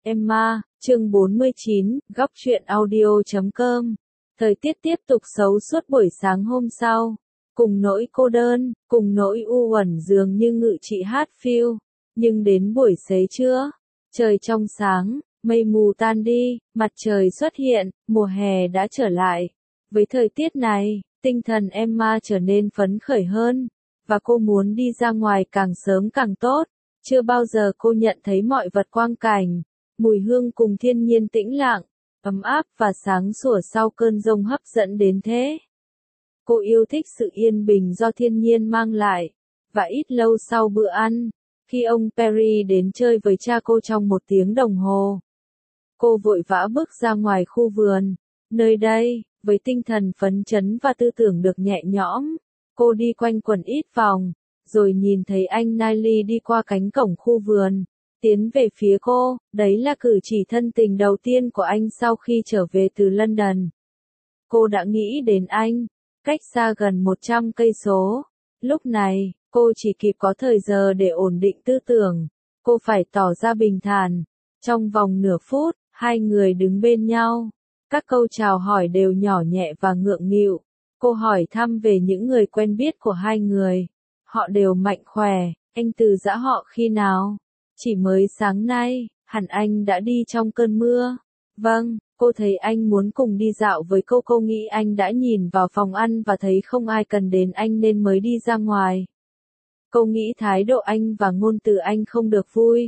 Emma, chương 49, góc truyện audio.com. Thời tiết tiếp tục xấu suốt buổi sáng hôm sau. Cùng nỗi cô đơn, cùng nỗi u uẩn dường như ngự trị Hatfield. Nhưng đến buổi xế trưa, trời trong sáng, mây mù tan đi, mặt trời xuất hiện, mùa hè đã trở lại. Với thời tiết này, tinh thần Emma trở nên phấn khởi hơn, và cô muốn đi ra ngoài càng sớm càng tốt. Chưa bao giờ cô nhận thấy mọi vật quang cảnh, mùi hương cùng thiên nhiên tĩnh lặng, ấm áp và sáng sủa sau cơn giông hấp dẫn đến thế. Cô yêu thích sự yên bình do thiên nhiên mang lại, và ít lâu sau bữa ăn, khi ông Perry đến chơi với cha cô trong 1 tiếng đồng hồ, cô vội vã bước ra ngoài khu vườn. Nơi đây, với tinh thần phấn chấn và tư tưởng được nhẹ nhõm, cô đi quanh quẩn ít vòng, rồi nhìn thấy anh Niley đi qua cánh cổng khu vườn, tiến về phía cô. Đấy là cử chỉ thân tình đầu tiên của anh sau khi trở về từ London. Cô đã nghĩ đến anh, cách xa gần 100 cây số. Lúc này, cô chỉ kịp có thời giờ để ổn định tư tưởng. Cô phải tỏ ra bình thản. Trong vòng nửa phút, hai người đứng bên nhau. Các câu chào hỏi đều nhỏ nhẹ và ngượng nghịu. Cô hỏi thăm về những người quen biết của hai người. Họ đều mạnh khỏe. Anh từ giã họ khi nào? Chỉ mới sáng nay, hẳn anh đã đi trong cơn mưa. Vâng, cô thấy anh muốn cùng đi dạo với cô nghĩ anh đã nhìn vào phòng ăn và thấy không ai cần đến anh nên mới đi ra ngoài. Cô nghĩ thái độ anh và ngôn từ anh không được vui.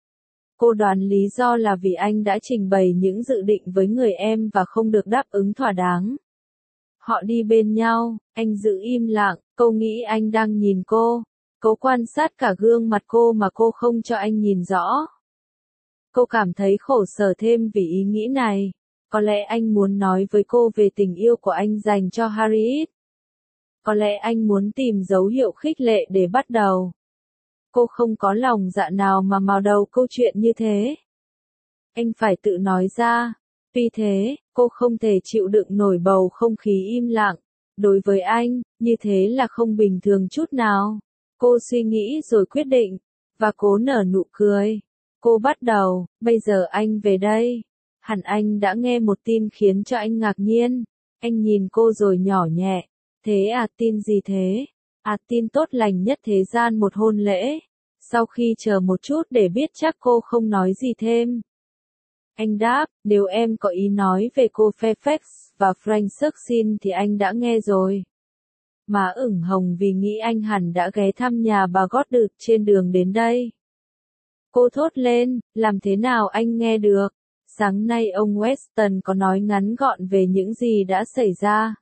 Cô đoán lý do là vì anh đã trình bày những dự định với người em và không được đáp ứng thỏa đáng. Họ đi bên nhau, anh giữ im lặng, cô nghĩ anh đang nhìn cô. Cô quan sát cả gương mặt cô mà cô không cho anh nhìn rõ. Cô cảm thấy khổ sở thêm vì ý nghĩ này. Có lẽ anh muốn nói với cô về tình yêu của anh dành cho Harriet. Có lẽ anh muốn tìm dấu hiệu khích lệ để bắt đầu. Cô không có lòng dạ nào mà mở đầu câu chuyện như thế. Anh phải tự nói ra. Tuy thế, cô không thể chịu đựng nổi bầu không khí im lặng. Đối với anh, như thế là không bình thường chút nào. Cô suy nghĩ rồi quyết định, và cố nở nụ cười. Cô bắt đầu, bây giờ anh về đây. Hẳn anh đã nghe một tin khiến cho anh ngạc nhiên. Anh nhìn cô rồi nhỏ nhẹ. Thế à, tin gì thế? À, tin tốt lành nhất thế gian, một hôn lễ. Sau khi chờ một chút để biết chắc cô không nói gì thêm. Anh đáp, nếu em có ý nói về cô Fairfax và Frank Sucksin thì anh đã nghe rồi. Má ửng hồng vì nghĩ anh hẳn đã ghé thăm nhà bà Goddard trên đường đến đây. Cô thốt lên, làm thế nào anh nghe được? Sáng nay ông Weston có nói ngắn gọn về những gì đã xảy ra.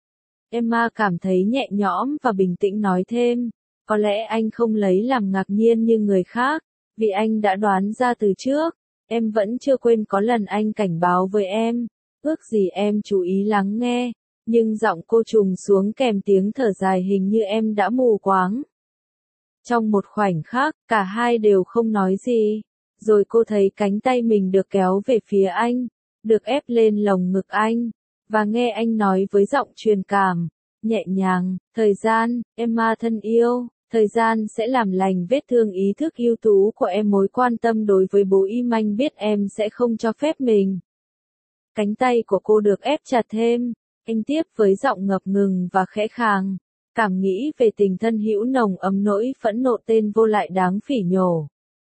Emma cảm thấy nhẹ nhõm và bình tĩnh nói thêm. Có lẽ anh không lấy làm ngạc nhiên như người khác, vì anh đã đoán ra từ trước. Em vẫn chưa quên có lần anh cảnh báo với em. Ước gì em chú ý lắng nghe. Nhưng giọng cô trùng xuống kèm tiếng thở dài, hình như em đã mù quáng. Trong một khoảnh khắc, cả hai đều không nói gì. Rồi cô thấy cánh tay mình được kéo về phía anh, được ép lên lồng ngực anh, và nghe anh nói với giọng truyền cảm, nhẹ nhàng, thời gian, Emma thân yêu, thời gian sẽ làm lành vết thương ý thức ưu tú của em. Mối quan tâm đối với bố im, anh biết em sẽ không cho phép mình. Cánh tay của cô được ép chặt thêm. Anh tiếp với giọng ngập ngừng và khẽ khàng, cảm nghĩ về tình thân hữu nồng ấm nỗi phẫn nộ tên vô lại đáng phỉ nhổ.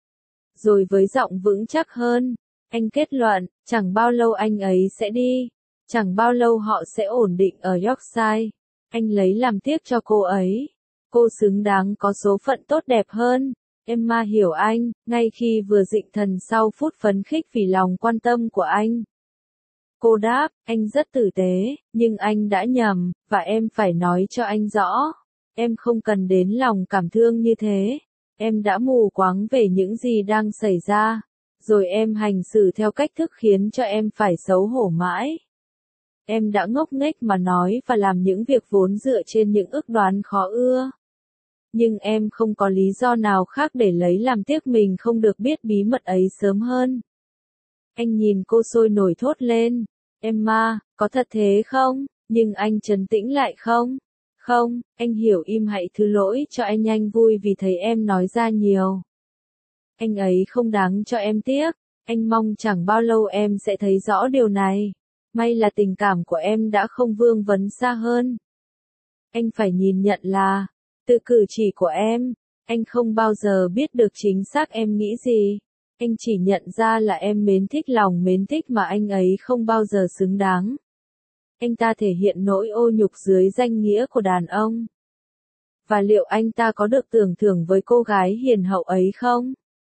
Rồi với giọng vững chắc hơn, anh kết luận, chẳng bao lâu anh ấy sẽ đi, chẳng bao lâu họ sẽ ổn định ở Yorkshire. Anh lấy làm tiếc cho cô ấy. Cô xứng đáng có số phận tốt đẹp hơn. Emma hiểu anh, ngay khi vừa dịnh thần sau phút phấn khích vì lòng quan tâm của anh. Cô đáp, anh rất tử tế, nhưng anh đã nhầm, và em phải nói cho anh rõ. Em không cần đến lòng cảm thương như thế. Em đã mù quáng về những gì đang xảy ra. Rồi em hành xử theo cách thức khiến cho em phải xấu hổ mãi. Em đã ngốc nghếch mà nói và làm những việc vốn dựa trên những ước đoán khó ưa. Nhưng em không có lý do nào khác để lấy làm tiếc mình không được biết bí mật ấy sớm hơn. Anh nhìn cô sôi nổi thốt lên. Emma, có thật thế không? Nhưng anh trấn tĩnh lại không? Không, anh hiểu, im hãy thứ lỗi cho anh vui vì thấy em nói ra nhiều. Anh ấy không đáng cho em tiếc. Anh mong chẳng bao lâu em sẽ thấy rõ điều này. May là tình cảm của em đã không vương vấn xa hơn. Anh phải nhìn nhận là, từ cử chỉ của em, anh không bao giờ biết được chính xác em nghĩ gì. Anh chỉ nhận ra là em mến thích lòng mến thích mà anh ấy không bao giờ xứng đáng. Anh ta thể hiện nỗi ô nhục dưới danh nghĩa của đàn ông. Và liệu anh ta có được tưởng thưởng với cô gái hiền hậu ấy không?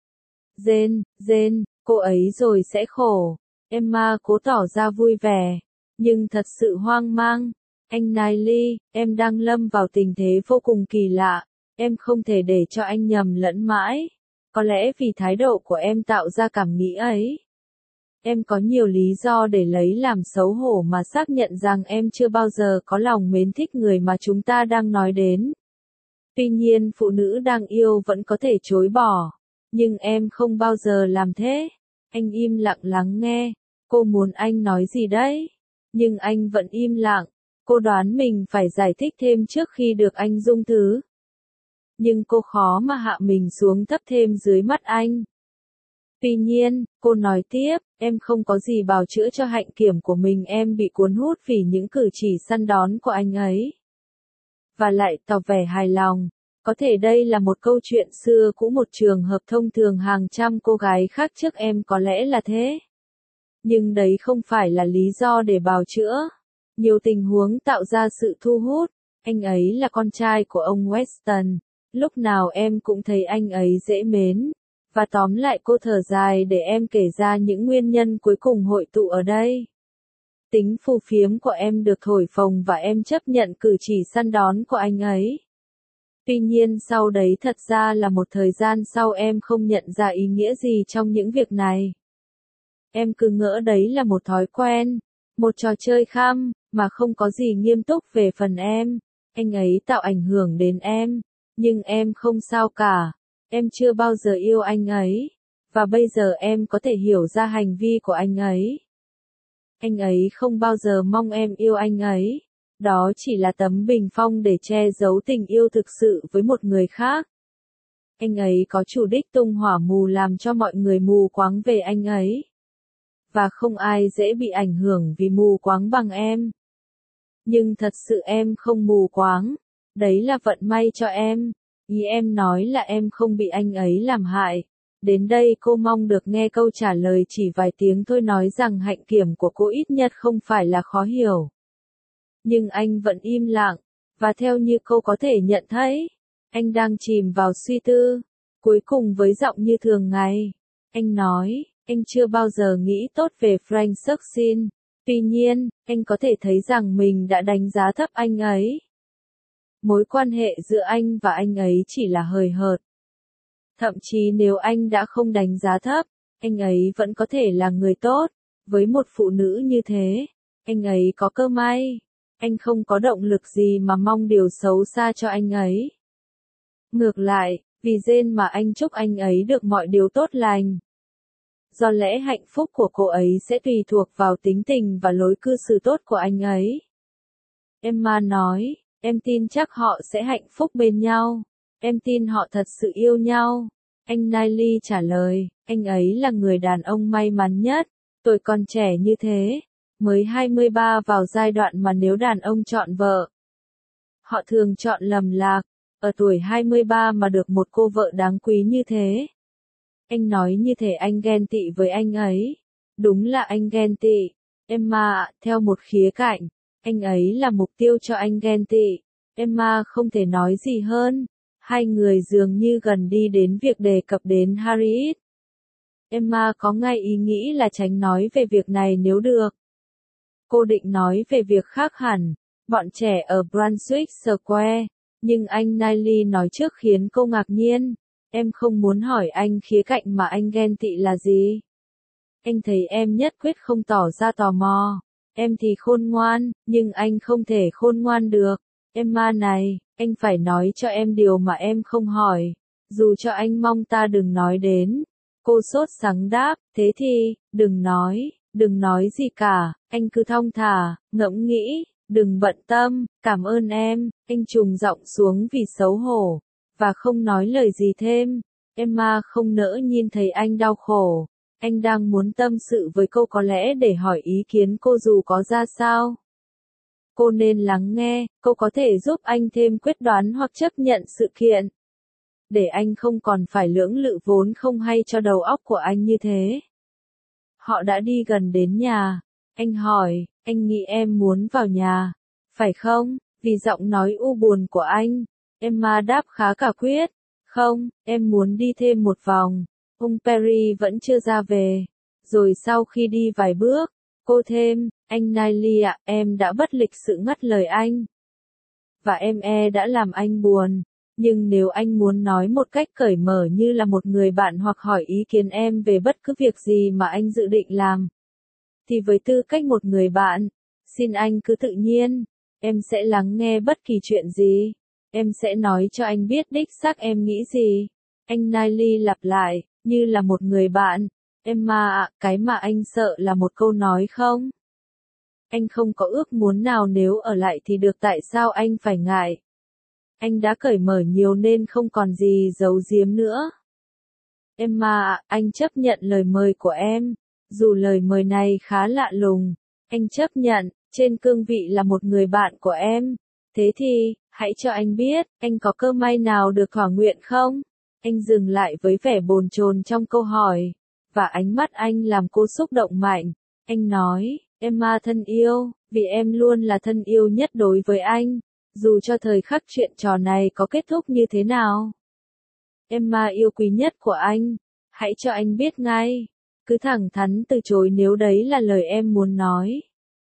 Jane, cô ấy rồi sẽ khổ. Emma cố tỏ ra vui vẻ, nhưng thật sự hoang mang. Anh Niley, em đang lâm vào tình thế vô cùng kỳ lạ. Em không thể để cho anh nhầm lẫn mãi. Có lẽ vì thái độ của em tạo ra cảm nghĩ ấy. Em có nhiều lý do để lấy làm xấu hổ mà xác nhận rằng em chưa bao giờ có lòng mến thích người mà chúng ta đang nói đến. Tuy nhiên phụ nữ đang yêu vẫn có thể chối bỏ. Nhưng em không bao giờ làm thế. Anh im lặng lắng nghe. Cô muốn anh nói gì đấy? Nhưng anh vẫn im lặng. Cô đoán mình phải giải thích thêm trước khi được anh dung thứ. Nhưng cô khó mà hạ mình xuống thấp thêm dưới mắt anh. Tuy nhiên, cô nói tiếp, em không có gì bào chữa cho hạnh kiểm của mình, em bị cuốn hút vì những cử chỉ săn đón của anh ấy. Và lại tỏ vẻ hài lòng. Có thể đây là một câu chuyện xưa cũ, một trường hợp thông thường, hàng trăm cô gái khác trước em có lẽ là thế. Nhưng đấy không phải là lý do để bào chữa. Nhiều tình huống tạo ra sự thu hút. Anh ấy là con trai của ông Weston. Lúc nào em cũng thấy anh ấy dễ mến. Và tóm lại cô thở dài để em kể ra những nguyên nhân cuối cùng hội tụ ở đây. Tính phù phiếm của em được thổi phồng và em chấp nhận cử chỉ săn đón của anh ấy. Tuy nhiên sau đấy thật ra là một thời gian sau em không nhận ra ý nghĩa gì trong những việc này. Em cứ ngỡ đấy là một thói quen, một trò chơi khăm, mà không có gì nghiêm túc về phần em. Anh ấy tạo ảnh hưởng đến em, nhưng em không sao cả. Em chưa bao giờ yêu anh ấy, và bây giờ em có thể hiểu ra hành vi của anh ấy. Anh ấy không bao giờ mong em yêu anh ấy. Đó chỉ là tấm bình phong để che giấu tình yêu thực sự với một người khác. Anh ấy có chủ đích tung hỏa mù làm cho mọi người mù quáng về anh ấy. Và không ai dễ bị ảnh hưởng vì mù quáng bằng em. Nhưng thật sự em không mù quáng. Đấy là vận may cho em. Ý em nói là em không bị anh ấy làm hại. Đến đây cô mong được nghe câu trả lời chỉ vài tiếng thôi, nói rằng hạnh kiểm của cô ít nhất không phải là khó hiểu. Nhưng anh vẫn im lặng, và theo như cô có thể nhận thấy, anh đang chìm vào suy tư. Cuối cùng với giọng như thường ngày, anh nói, anh chưa bao giờ nghĩ tốt về Frank Sucksin. Tuy nhiên, anh có thể thấy rằng mình đã đánh giá thấp anh ấy. Mối quan hệ giữa anh và anh ấy chỉ là hời hợt. Thậm chí nếu anh đã không đánh giá thấp, anh ấy vẫn có thể là người tốt. Với một phụ nữ như thế, anh ấy có cơ may. Anh không có động lực gì mà mong điều xấu xa cho anh ấy. Ngược lại, vì Jane mà anh chúc anh ấy được mọi điều tốt lành. Do lẽ hạnh phúc của cô ấy sẽ tùy thuộc vào tính tình và lối cư xử tốt của anh ấy. Emma nói, em tin chắc họ sẽ hạnh phúc bên nhau. Em tin họ thật sự yêu nhau. Anh Niley trả lời, anh ấy là người đàn ông may mắn nhất. Tuổi còn trẻ như thế, mới 23, vào giai đoạn mà nếu đàn ông chọn vợ, họ thường chọn lầm lạc. Ở tuổi 23 mà được một cô vợ đáng quý như thế. Anh nói như thể anh ghen tị với anh ấy. Đúng là anh ghen tị. Emma, theo một khía cạnh, anh ấy là mục tiêu cho anh ghen tị. Emma không thể nói gì hơn. Hai người dường như gần đi đến việc đề cập đến Harriet. Emma có ngay ý nghĩ là tránh nói về việc này nếu được. Cô định nói về việc khác hẳn, bọn trẻ ở Brunswick Square, nhưng anh Niley nói trước khiến cô ngạc nhiên. Em không muốn hỏi anh khía cạnh mà anh ghen tị là gì. Anh thấy em nhất quyết không tỏ ra tò mò. Em thì khôn ngoan, nhưng anh không thể khôn ngoan được. Emma này, anh phải nói cho em điều mà em không hỏi. Dù cho anh mong ta đừng nói đến. Cô sốt sắng đáp, thế thì, đừng nói gì cả, anh cứ thong thả, ngẫm nghĩ, đừng bận tâm, cảm ơn em. Anh trùng giọng xuống vì xấu hổ, và không nói lời gì thêm. Emma không nỡ nhìn thấy anh đau khổ. Anh đang muốn tâm sự với cô, có lẽ để hỏi ý kiến cô dù có ra sao. Cô nên lắng nghe, cô có thể giúp anh thêm quyết đoán hoặc chấp nhận sự kiện. Để anh không còn phải lưỡng lự vốn không hay cho đầu óc của anh như thế. Họ đã đi gần đến nhà. Anh hỏi, anh nghĩ em muốn vào nhà, phải không? Vì giọng nói u buồn của anh, Emma đáp khá quả quyết. Không, em muốn đi thêm một vòng. Ông Perry vẫn chưa ra về. Rồi sau khi đi vài bước, cô thêm, anh Niley ạ, em đã bất lịch sự ngắt lời anh. Và em đã làm anh buồn. Nhưng nếu anh muốn nói một cách cởi mở như là một người bạn hoặc hỏi ý kiến em về bất cứ việc gì mà anh dự định làm, thì với tư cách một người bạn, xin anh cứ tự nhiên, em sẽ lắng nghe bất kỳ chuyện gì. Em sẽ nói cho anh biết đích xác em nghĩ gì. Anh Niley lặp lại, như là một người bạn. Emma ạ, cái mà anh sợ là một câu nói không. Anh không có ước muốn nào nếu ở lại thì được, tại sao anh phải ngại? Anh đã cởi mở nhiều nên không còn gì giấu giếm nữa. Emma ạ, anh chấp nhận lời mời của em. Dù lời mời này khá lạ lùng, anh chấp nhận, trên cương vị là một người bạn của em. Thế thì, hãy cho anh biết, anh có cơ may nào được thỏa nguyện không? Anh dừng lại với vẻ bồn chồn trong câu hỏi, và ánh mắt anh làm cô xúc động mạnh. Anh nói, Emma thân yêu, vì em luôn là thân yêu nhất đối với anh, dù cho thời khắc chuyện trò này có kết thúc như thế nào. Emma yêu quý nhất của anh, hãy cho anh biết ngay. Cứ thẳng thắn từ chối nếu đấy là lời em muốn nói.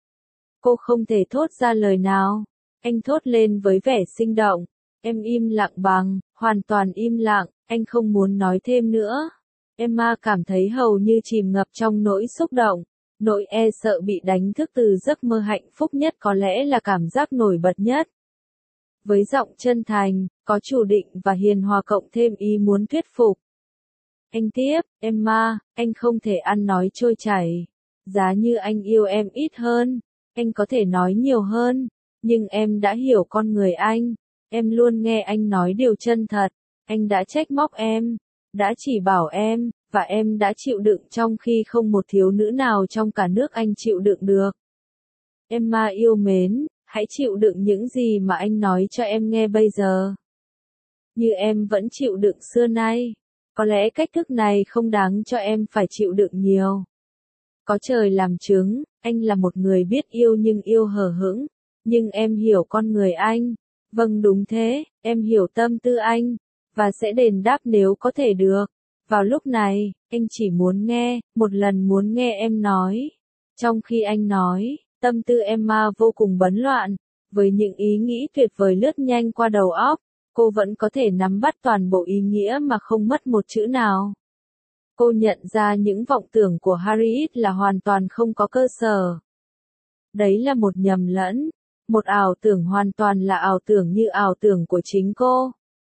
Cô không thể thốt ra lời nào. Anh thốt lên với vẻ sinh động. Em im lặng hoàn toàn im lặng, anh không muốn nói thêm nữa. Emma cảm thấy hầu như chìm ngập trong nỗi xúc động. Nỗi sợ bị đánh thức từ giấc mơ hạnh phúc nhất có lẽ là cảm giác nổi bật nhất. Với giọng chân thành, có chủ định và hiền hòa cộng thêm ý muốn thuyết phục. Anh tiếp, Emma, anh không thể ăn nói trôi chảy. Giá như anh yêu em ít hơn, anh có thể nói nhiều hơn, nhưng em đã hiểu con người anh. Em luôn nghe anh nói điều chân thật. Anh đã trách móc em, đã chỉ bảo em, và em đã chịu đựng trong khi không một thiếu nữ nào trong cả nước anh chịu đựng được. Emma yêu mến, hãy chịu đựng những gì mà anh nói cho em nghe bây giờ. Như em vẫn chịu đựng xưa nay. Có lẽ cách thức này không đáng cho em phải chịu đựng nhiều. Có trời làm chứng, anh là một người biết yêu nhưng yêu hờ hững. Nhưng em hiểu con người anh. Vâng đúng thế, em hiểu tâm tư anh. Và sẽ đền đáp nếu có thể được. Vào lúc này, anh chỉ muốn nghe, một lần muốn nghe em nói. Trong khi anh nói, tâm tư Emma vô cùng bấn loạn. Với những ý nghĩ tuyệt vời lướt nhanh qua đầu óc. Cô vẫn có thể nắm bắt toàn bộ ý nghĩa mà không mất một chữ nào. Cô nhận ra những vọng tưởng của Harriet là hoàn toàn không có cơ sở. Đấy là một nhầm lẫn, một ảo tưởng hoàn toàn là ảo tưởng như ảo tưởng của chính cô.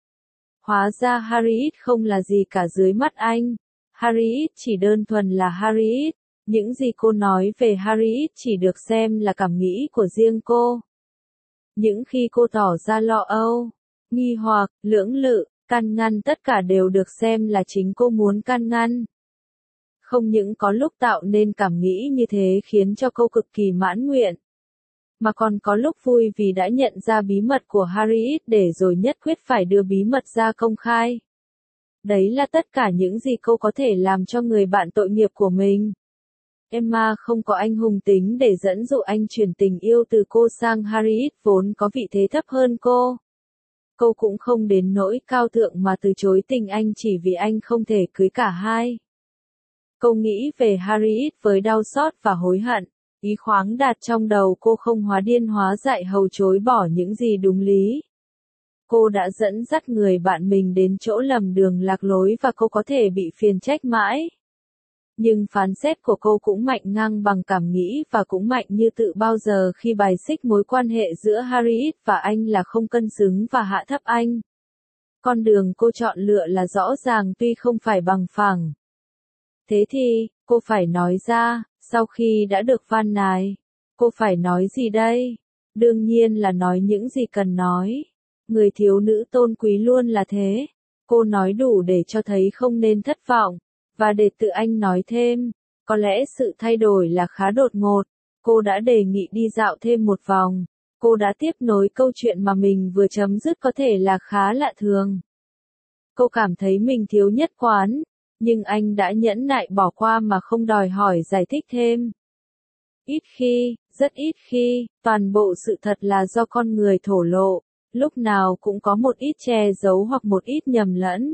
Hóa ra Harriet không là gì cả dưới mắt anh. Harriet chỉ đơn thuần là Harriet. Những gì cô nói về Harriet chỉ được xem là cảm nghĩ của riêng cô. Những khi cô tỏ ra lo âu, nghi hoặc, lưỡng lự, can ngăn tất cả đều được xem là chính cô muốn can ngăn. Không những có lúc tạo nên cảm nghĩ như thế khiến cho cô cực kỳ mãn nguyện, mà còn có lúc vui vì đã nhận ra bí mật của Harriet để rồi nhất quyết phải đưa bí mật ra công khai. Đấy là tất cả những gì cô có thể làm cho người bạn tội nghiệp của mình. Emma không có anh hùng tính để dẫn dụ anh chuyển tình yêu từ cô sang Harriet vốn có vị thế thấp hơn cô. Cô cũng không đến nỗi cao thượng mà từ chối tình anh chỉ vì anh không thể cưới cả hai. Cô nghĩ về Harriet với đau xót và hối hận. Ý khoáng đạt trong đầu cô không hóa điên hóa dại hầu chối bỏ những gì đúng lý. Cô đã dẫn dắt người bạn mình đến chỗ lầm đường lạc lối và cô có thể bị phiền trách mãi. Nhưng phán xét của cô cũng mạnh ngang bằng cảm nghĩ và cũng mạnh như tự bao giờ khi bài xích mối quan hệ giữa Harriet và anh là không cân xứng và hạ thấp anh. Con đường cô chọn lựa là rõ ràng tuy không phải bằng phẳng. Thế thì, cô phải nói ra, sau khi đã được van nài, cô phải nói gì đây? Đương nhiên là nói những gì cần nói. Người thiếu nữ tôn quý luôn là thế. Cô nói đủ để cho thấy không nên thất vọng. Và để tự anh nói thêm, có lẽ sự thay đổi là khá đột ngột. Cô đã đề nghị đi dạo thêm một vòng. Cô đã tiếp nối câu chuyện mà mình vừa chấm dứt có thể là khá lạ thường. Cô cảm thấy mình thiếu nhất quán, nhưng anh đã nhẫn nại bỏ qua mà không đòi hỏi giải thích thêm. Ít khi, rất ít khi, toàn bộ sự thật là do con người thổ lộ, lúc nào cũng có một ít che giấu hoặc một ít nhầm lẫn.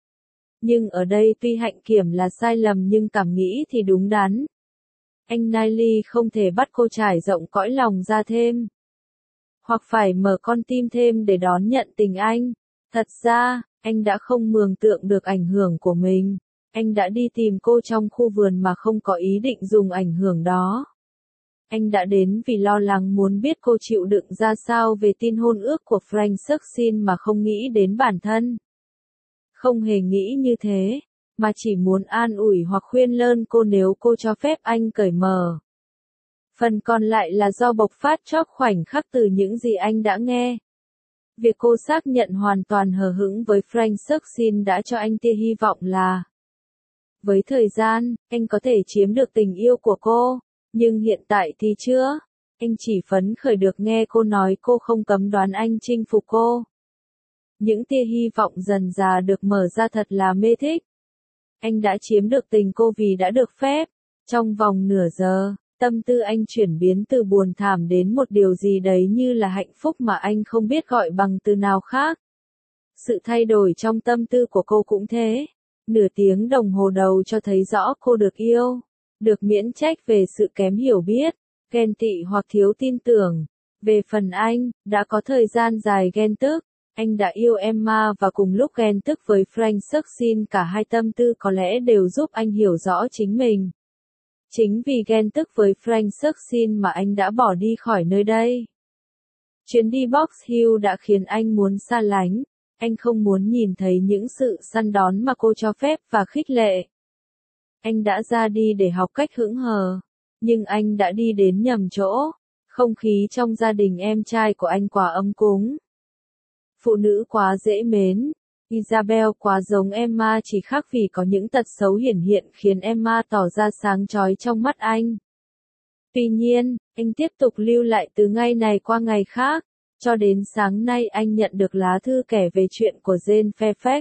Nhưng ở đây tuy hạnh kiểm là sai lầm nhưng cảm nghĩ thì đúng đắn. Anh Niley không thể bắt cô trải rộng cõi lòng ra thêm. Hoặc phải mở con tim thêm để đón nhận tình anh. Thật ra, anh đã không mường tượng được ảnh hưởng của mình. Anh đã đi tìm cô trong khu vườn mà không có ý định dùng ảnh hưởng đó. Anh đã đến vì lo lắng muốn biết cô chịu đựng ra sao về tin hôn ước của Frank Sucksin mà không nghĩ đến bản thân. Không hề nghĩ như thế, mà chỉ muốn an ủi hoặc khuyên lơn cô nếu cô cho phép anh cởi mở. Phần còn lại là do bộc phát chóp khoảnh khắc từ những gì anh đã nghe. Việc cô xác nhận hoàn toàn hờ hững với Frank Sucksin đã cho anh tia hy vọng là với thời gian, anh có thể chiếm được tình yêu của cô, nhưng hiện tại thì chưa. Anh chỉ phấn khởi được nghe cô nói cô không cấm đoán anh chinh phục cô. Những tia hy vọng dần dà được mở ra thật là mê thích. Anh đã chiếm được tình cô vì đã được phép. Trong vòng nửa giờ, tâm tư anh chuyển biến từ buồn thảm đến một điều gì đấy như là hạnh phúc mà anh không biết gọi bằng từ nào khác. Sự thay đổi trong tâm tư của cô cũng thế. Nửa tiếng đồng hồ đầu cho thấy rõ cô được yêu, được miễn trách về sự kém hiểu biết, ghen tị hoặc thiếu tin tưởng. Về phần anh, đã có thời gian dài ghen tức. Anh đã yêu Emma và cùng lúc ghen tức với Frank Sucksin, cả hai tâm tư có lẽ đều giúp anh hiểu rõ chính mình. Chính vì ghen tức với Frank Sucksin mà anh đã bỏ đi khỏi nơi đây. Chuyến đi Box Hill đã khiến anh muốn xa lánh. Anh không muốn nhìn thấy những sự săn đón mà cô cho phép và khích lệ. Anh đã ra đi để học cách hững hờ. Nhưng anh đã đi đến nhầm chỗ. Không khí trong gia đình em trai của anh quá ấm cúng. Phụ nữ quá dễ mến. Isabel quá giống Emma chỉ khác vì có những tật xấu hiển hiện khiến Emma tỏ ra sáng chói trong mắt anh. Tuy nhiên, anh tiếp tục lưu lại từ ngày này qua ngày khác. Cho đến sáng nay anh nhận được lá thư kể về chuyện của Jane Fairfax.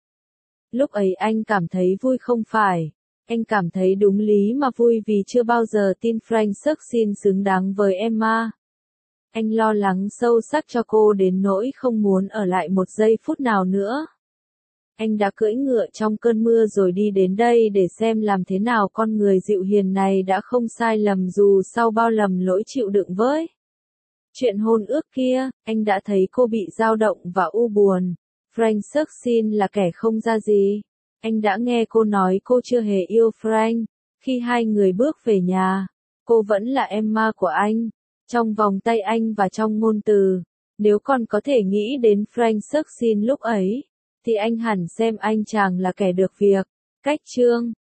Lúc ấy anh cảm thấy vui không phải. Anh cảm thấy đúng lý mà vui vì chưa bao giờ tin Frank Sucksin xứng đáng với Emma. Anh lo lắng sâu sắc cho cô đến nỗi không muốn ở lại một giây phút nào nữa. Anh đã cưỡi ngựa trong cơn mưa rồi đi đến đây để xem làm thế nào con người dịu hiền này đã không sai lầm dù sau bao lầm lỗi chịu đựng với. Chuyện hôn ước kia, anh đã thấy cô bị dao động và u buồn. Frank Sucksin là kẻ không ra gì. Anh đã nghe cô nói cô chưa hề yêu Frank. Khi hai người bước về nhà, cô vẫn là Emma của anh. Trong vòng tay anh và trong ngôn từ. Nếu con có thể nghĩ đến Frank Sucksin lúc ấy, thì anh hẳn xem anh chàng là kẻ được việc. Cách chương